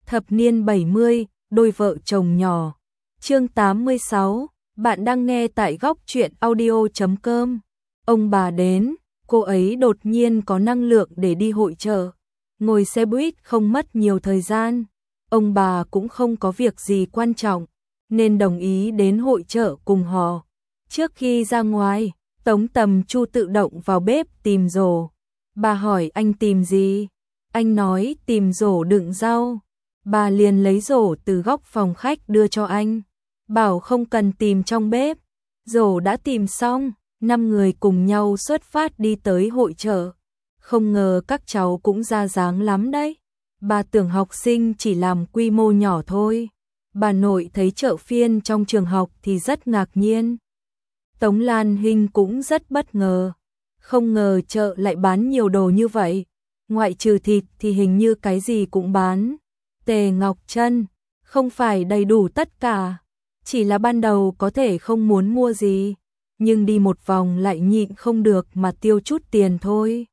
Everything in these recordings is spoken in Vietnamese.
Thập niên 70, đôi vợ chồng nhỏ. Chương 86, bạn đang nghe tại góc truyện audio.com. Ông bà đến, cô ấy đột nhiên có năng lượng để đi hội chợ. Ngồi xe buýt không mất nhiều thời gian. Ông bà cũng không có việc gì quan trọng, nên đồng ý đến hội chợ cùng họ. Trước khi ra ngoài, Tống Tầm Chu tự động vào bếp tìm rổ. Bà hỏi anh tìm gì? Anh nói tìm rổ đựng rau. Bà liền lấy rổ từ góc phòng khách đưa cho anh, bảo không cần tìm trong bếp. Rổ đã tìm xong, 5 người cùng nhau xuất phát đi tới hội chợ. Không ngờ các cháu cũng ra dáng lắm đấy. Bà tưởng học sinh chỉ làm quy mô nhỏ thôi. Bà nội thấy chợ phiên trong trường học thì rất ngạc nhiên. Tống Lan Hinh cũng rất bất ngờ. Không ngờ chợ lại bán nhiều đồ như vậy. Ngoại trừ thịt thì hình như cái gì cũng bán. Tề Ngọc Trân, không phải đầy đủ tất cả. Chỉ là ban đầu có thể không muốn mua gì, nhưng đi một vòng lại nhịn không được mà tiêu chút tiền thôi.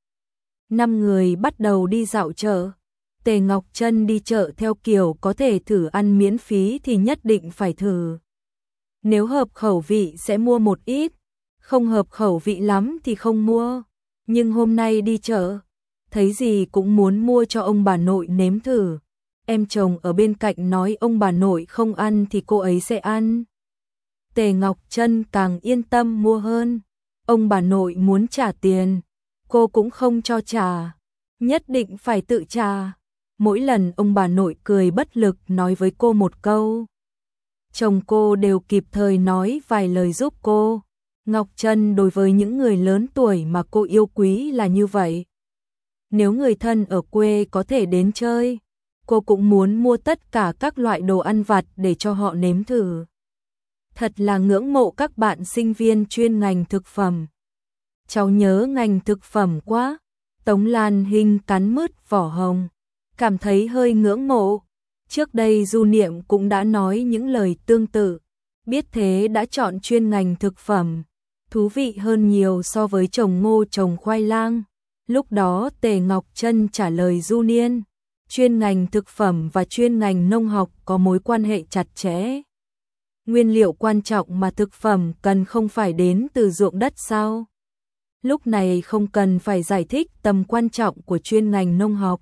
5 người bắt đầu đi dạo chợ. Tề Ngọc Trân đi chợ theo kiểu có thể thử ăn miễn phí thì nhất định phải thử. Nếu hợp khẩu vị sẽ mua một ít, không hợp khẩu vị lắm thì không mua. Nhưng hôm nay đi chợ, thấy gì cũng muốn mua cho ông bà nội nếm thử. Em chồng ở bên cạnh nói ông bà nội không ăn thì cô ấy sẽ ăn. Tề Ngọc Trân càng yên tâm mua hơn. Ông bà nội muốn trả tiền, cô cũng không cho trả, nhất định phải tự trả. Mỗi lần ông bà nội cười bất lực nói với cô một câu, chồng cô đều kịp thời nói vài lời giúp cô. Ngọc Trân đối với những người lớn tuổi mà cô yêu quý là như vậy. Nếu người thân ở quê có thể đến chơi, cô cũng muốn mua tất cả các loại đồ ăn vặt để cho họ nếm thử. Thật là ngưỡng mộ các bạn sinh viên chuyên ngành thực phẩm. Cháu nhớ ngành thực phẩm quá. Tống Lan Hinh cắn mứt vỏ hồng, cảm thấy hơi ngưỡng mộ. Trước đây Du Niệm cũng đã nói những lời tương tự. Biết thế đã chọn chuyên ngành thực phẩm. Thú vị hơn nhiều so với trồng ngô trồng khoai lang. Lúc đó Tề Ngọc Trân trả lời Du Niên, chuyên ngành thực phẩm và chuyên ngành nông học có mối quan hệ chặt chẽ. Nguyên liệu quan trọng mà thực phẩm cần không phải đến từ ruộng đất sao? Lúc này không cần phải giải thích tầm quan trọng của chuyên ngành nông học.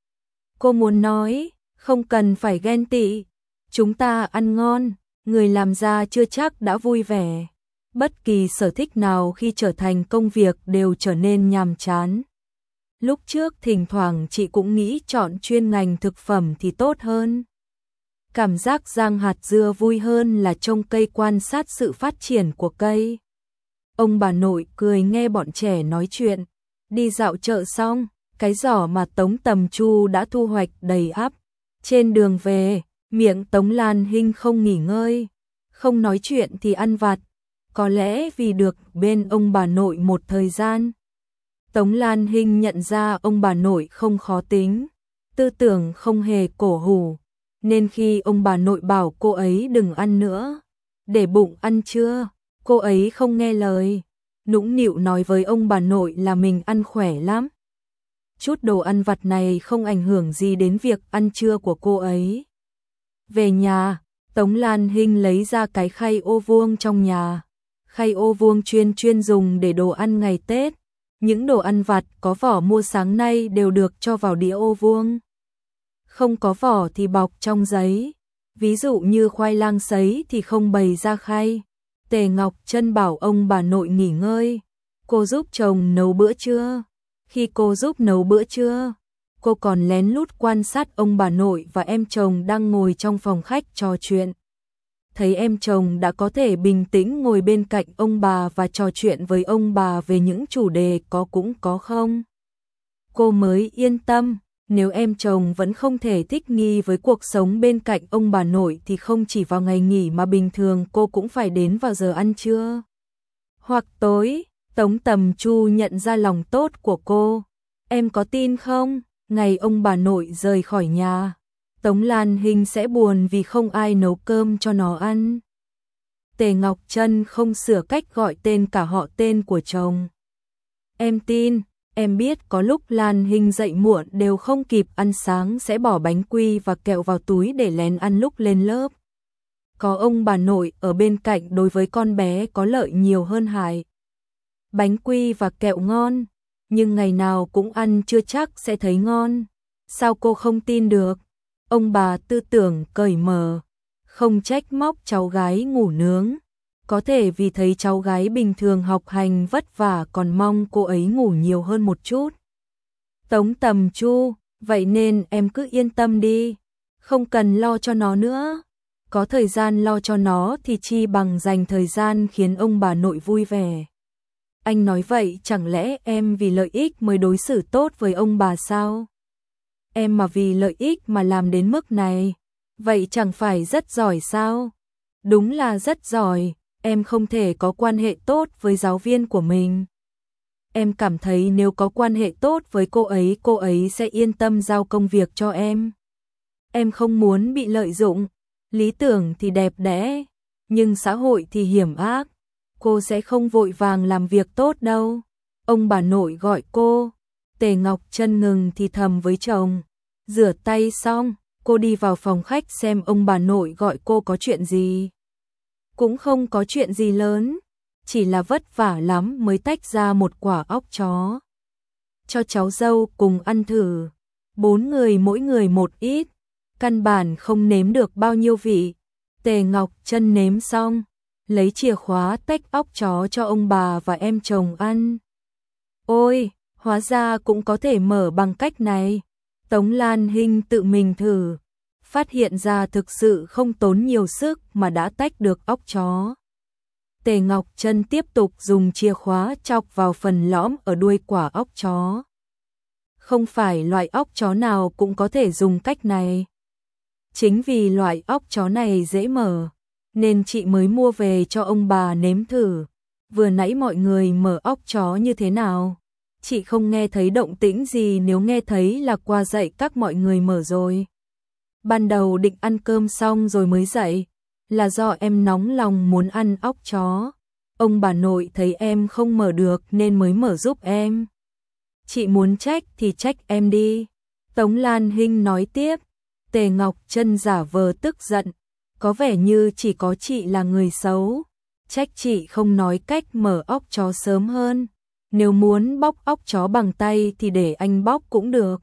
Cô muốn nói, không cần phải ghen tị. Chúng ta ăn ngon, người làm ra chưa chắc đã vui vẻ. Bất kỳ sở thích nào khi trở thành công việc đều trở nên nhàm chán. Lúc trước thỉnh thoảng chị cũng nghĩ chọn chuyên ngành thực phẩm thì tốt hơn. Cảm giác rang hạt dưa vui hơn là trông cây quan sát sự phát triển của cây. Ông bà nội cười nghe bọn trẻ nói chuyện. Đi dạo chợ xong, cái giỏ mà Tống Tầm Chu đã thu hoạch đầy ắp. Trên đường về, miệng Tống Lan Hinh không nghỉ ngơi. Không nói chuyện thì ăn vặt. Có lẽ vì được bên ông bà nội một thời gian. Tống Lan Hinh nhận ra ông bà nội không khó tính, tư tưởng không hề cổ hủ, nên khi ông bà nội bảo cô ấy đừng ăn nữa, để bụng ăn chưa, cô ấy không nghe lời, nũng nịu nói với ông bà nội là mình ăn khỏe lắm. Chút đồ ăn vặt này không ảnh hưởng gì đến việc ăn trưa của cô ấy. Về nhà, Tống Lan Hinh lấy ra cái khay ô vuông trong nhà. Khay ô vuông chuyên dùng để đồ ăn ngày Tết. Những đồ ăn vặt có vỏ mua sáng nay đều được cho vào đĩa ô vuông. Không có vỏ thì bọc trong giấy. Ví dụ như khoai lang sấy thì không bày ra khay. Tề Ngọc Trân bảo ông bà nội nghỉ ngơi. Cô giúp chồng nấu bữa trưa. Khi cô giúp nấu bữa trưa, cô còn lén lút quan sát ông bà nội và em chồng đang ngồi trong phòng khách trò chuyện. Thấy em chồng đã có thể bình tĩnh ngồi bên cạnh ông bà và trò chuyện với ông bà về những chủ đề có cũng có không. Cô mới yên tâm, nếu em chồng vẫn không thể thích nghi với cuộc sống bên cạnh ông bà nội thì không chỉ vào ngày nghỉ mà bình thường cô cũng phải đến vào giờ ăn trưa. Hoặc tối, Tống Tầm Chu nhận ra lòng tốt của cô. Em có tin không, ngày ông bà nội rời khỏi nhà, Tống Lan Hinh sẽ buồn vì không ai nấu cơm cho nó ăn. Tề Ngọc Trân không sửa cách gọi tên cả họ tên của chồng. Em tin, Em biết có lúc Lan Hinh dậy muộn đều không kịp ăn sáng sẽ bỏ bánh quy và kẹo vào túi để lén ăn lúc lên lớp. Có ông bà nội ở bên cạnh đối với con bé có lợi nhiều hơn hại. Bánh quy và kẹo ngon, nhưng ngày nào cũng ăn chưa chắc sẽ thấy ngon. Sao cô không tin được? Ông bà tư tưởng cởi mở, không trách móc cháu gái ngủ nướng. Có thể vì thấy cháu gái bình thường học hành vất vả còn mong cô ấy ngủ nhiều hơn một chút. Tống Tầm Chu, vậy nên em cứ yên tâm đi, không cần lo cho nó nữa. Có thời gian lo cho nó thì chi bằng dành thời gian khiến ông bà nội vui vẻ. Anh nói vậy chẳng lẽ em vì lợi ích mới đối xử tốt với ông bà sao? Em mà vì lợi ích mà làm đến mức này, vậy chẳng phải rất giỏi sao? Đúng là rất giỏi, em không thể có quan hệ tốt với giáo viên của mình. Em cảm thấy nếu có quan hệ tốt với cô ấy sẽ yên tâm giao công việc cho em. Em không muốn bị lợi dụng, lý tưởng thì đẹp đẽ, nhưng xã hội thì hiểm ác. Cô sẽ không vội vàng làm việc tốt đâu. Ông bà nội gọi cô. Tề Ngọc Chân ngừng thì thầm với chồng. Rửa tay xong, cô đi vào phòng khách xem ông bà nội gọi cô có chuyện gì. Cũng không có chuyện gì lớn, chỉ là vất vả lắm mới tách ra một quả óc chó. Cho cháu dâu cùng ăn thử, 4 người mỗi người một ít, căn bản không nếm được bao nhiêu vị. Tề Ngọc Chân nếm xong, lấy chìa khóa tách óc chó cho ông bà và em chồng ăn. Ôi, hóa ra cũng có thể mở bằng cách này. Tống Lan Hinh tự mình thử, phát hiện ra thực sự không tốn nhiều sức mà đã tách được óc chó. Tề Ngọc Chân tiếp tục dùng chìa khóa chọc vào phần lõm ở đuôi quả óc chó. Không phải loại óc chó nào cũng có thể dùng cách này. Chính vì loại óc chó này dễ mở, nên chị mới mua về cho ông bà nếm thử. Vừa nãy mọi người mở óc chó như thế nào? Chị không nghe thấy động tĩnh gì, nếu nghe thấy là qua dậy các mọi người mở rồi. Ban đầu định ăn cơm xong rồi mới dậy, là do em nóng lòng muốn ăn óc chó. Ông bà nội thấy em không mở được nên mới mở giúp em. Chị muốn trách thì trách em đi. Tống Lan Hinh nói tiếp. Tề Ngọc Chân giả vờ tức giận, có vẻ như chỉ có chị là người xấu. Trách chị không nói cách mở óc chó sớm hơn. Nếu muốn bóc óc chó bằng tay thì để anh bóc cũng được.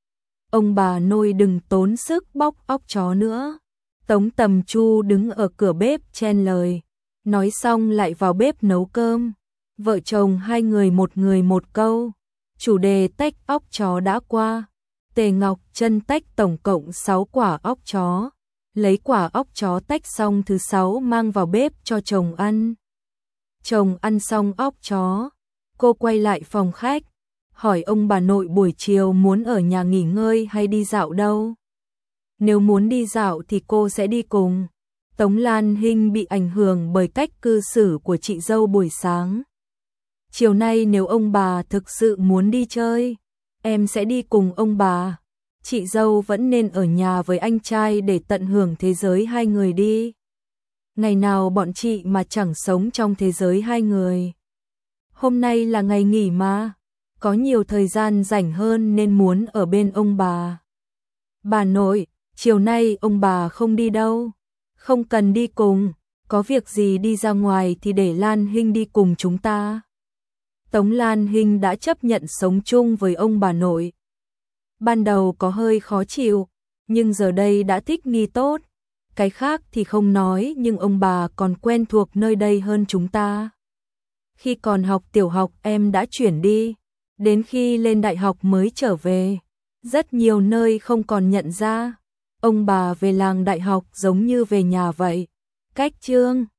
Ông bà nội đừng tốn sức bóc óc chó nữa. Tống Tầm Chu đứng ở cửa bếp chen lời. Nói xong lại vào bếp nấu cơm. Vợ chồng hai người một câu. Chủ đề tách óc chó đã qua. Tề Ngọc Chân tách tổng cộng 6 quả óc chó. Lấy quả óc chó tách xong thứ 6 mang vào bếp cho chồng ăn. Chồng ăn xong óc chó, cô quay lại phòng khách, hỏi ông bà nội buổi chiều muốn ở nhà nghỉ ngơi hay đi dạo đâu. Nếu muốn đi dạo thì cô sẽ đi cùng. Tống Lan Hinh bị ảnh hưởng bởi cách cư xử của chị dâu buổi sáng. Chiều nay nếu ông bà thực sự muốn đi chơi, em sẽ đi cùng ông bà. Chị dâu vẫn nên ở nhà với anh trai để tận hưởng thế giới hai người đi. Ngày nào bọn chị mà chẳng sống trong thế giới hai người. Hôm nay là ngày nghỉ mà, có nhiều thời gian rảnh hơn nên muốn ở bên ông bà. Bà nội, chiều nay ông bà không đi đâu. Không cần đi cùng, có việc gì đi ra ngoài thì để Lan Hinh đi cùng chúng ta. Tống Lan Hinh đã chấp nhận sống chung với ông bà nội. Ban đầu có hơi khó chịu, nhưng giờ đây đã thích nghi tốt. Cái khác thì không nói, nhưng ông bà còn quen thuộc nơi đây hơn chúng ta. Khi còn học tiểu học em đã chuyển đi, đến khi lên đại học mới trở về. Rất nhiều nơi không còn nhận ra. Ông bà về làng đại học giống như về nhà vậy. Cách Chương